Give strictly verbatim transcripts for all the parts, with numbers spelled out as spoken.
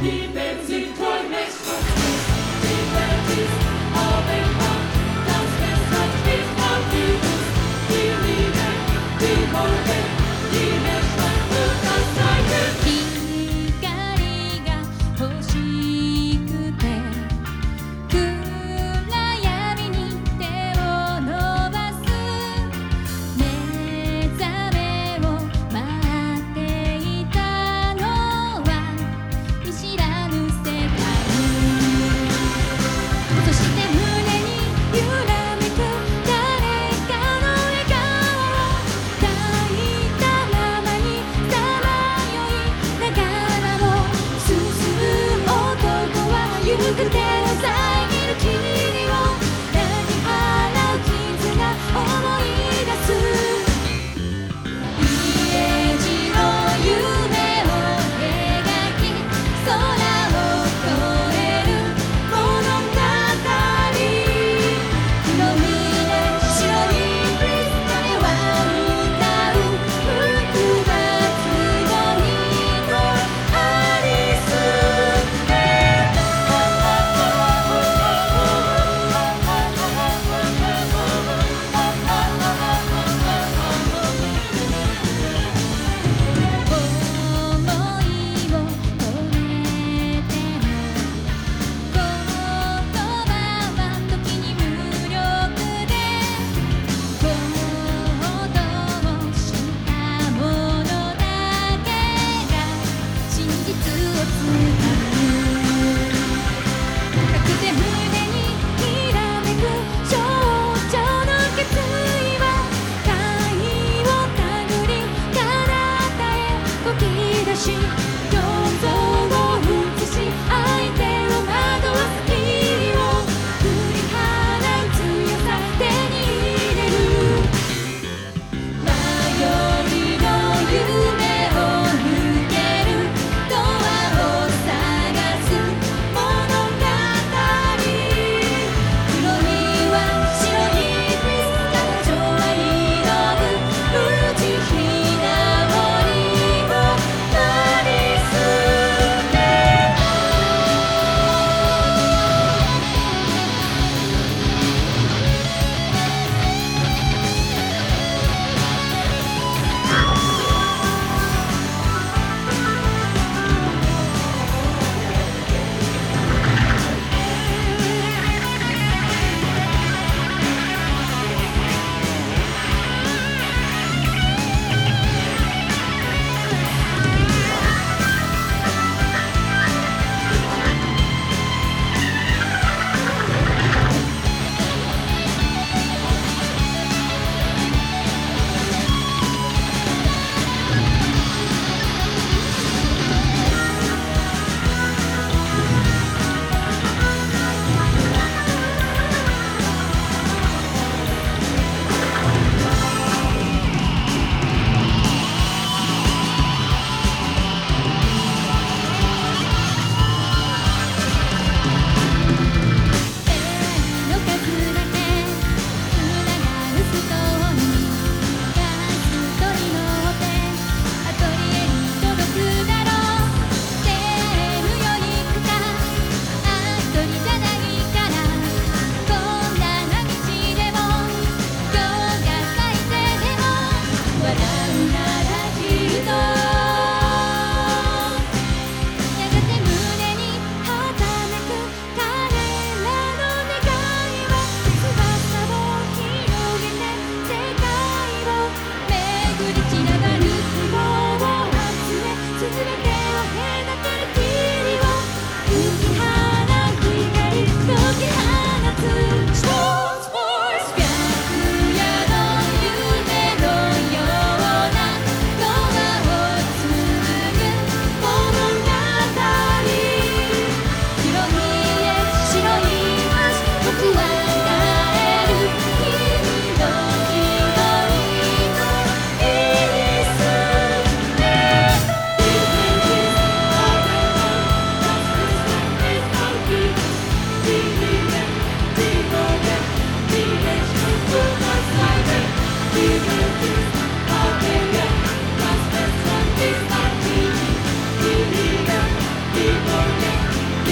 Die Welt sieht träumlich schwarz-weiß. Die Welt ist auf dem Band. Das Festland ist auf die Lust. Die Liebe, die Wolke, die Meerschwein und das Zeichen. 光が欲しくて暗闇に手を伸ばす目覚めを待っていたのは見知らぬ世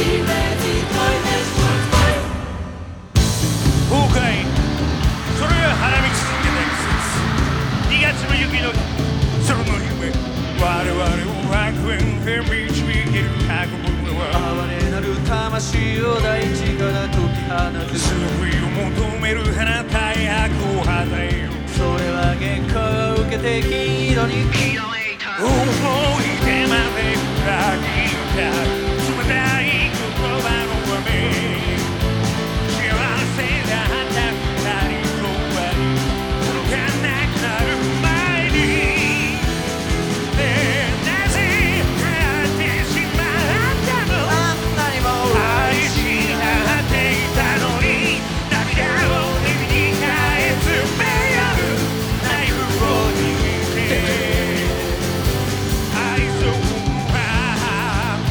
崩壊、それが花見続けた季節。にがつの雪の日、その夢、我々を楽園へ導ける運ぶのは哀れなる魂を大地から解き放つ。 救いを求める花大悪を果たえよ。 それは原稿を受けて黄色にきらめいた。 思い出まで裏切った冷たい言葉の雨。幸せだった二人とは届かなくなる前に、ねえなぜなってしまったの。 あんなにも愛し合っていたのに、涙を耳に返す目あるナイフを握って愛想は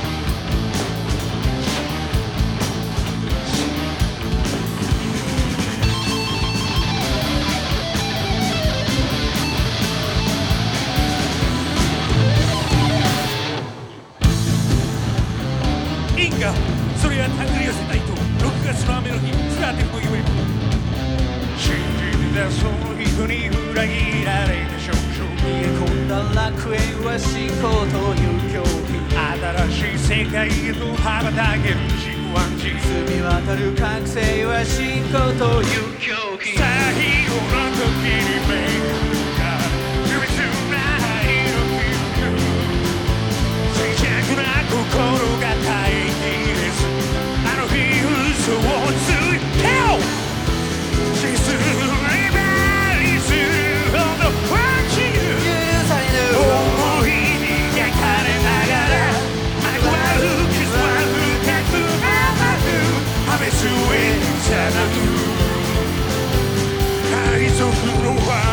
因果、それは手繰り寄せた糸。ろくがつの雨の日、スカーテンの夢。信じてたその人に裏切られた少女。 逃げ込んだ楽園は信仰という狂気。 新しい世界へと羽ばたける自己暗示。 澄み渡る覚醒は信仰という狂気。 最後の時に目が緻密な愛の記憶。脆弱な心が耐えきれず、あの日嘘をついてよ。シスレバリするほど感じる。 許されぬ思いに焼かれながら、愛は傷は深く甘く破滅へ誘う。海賊の輪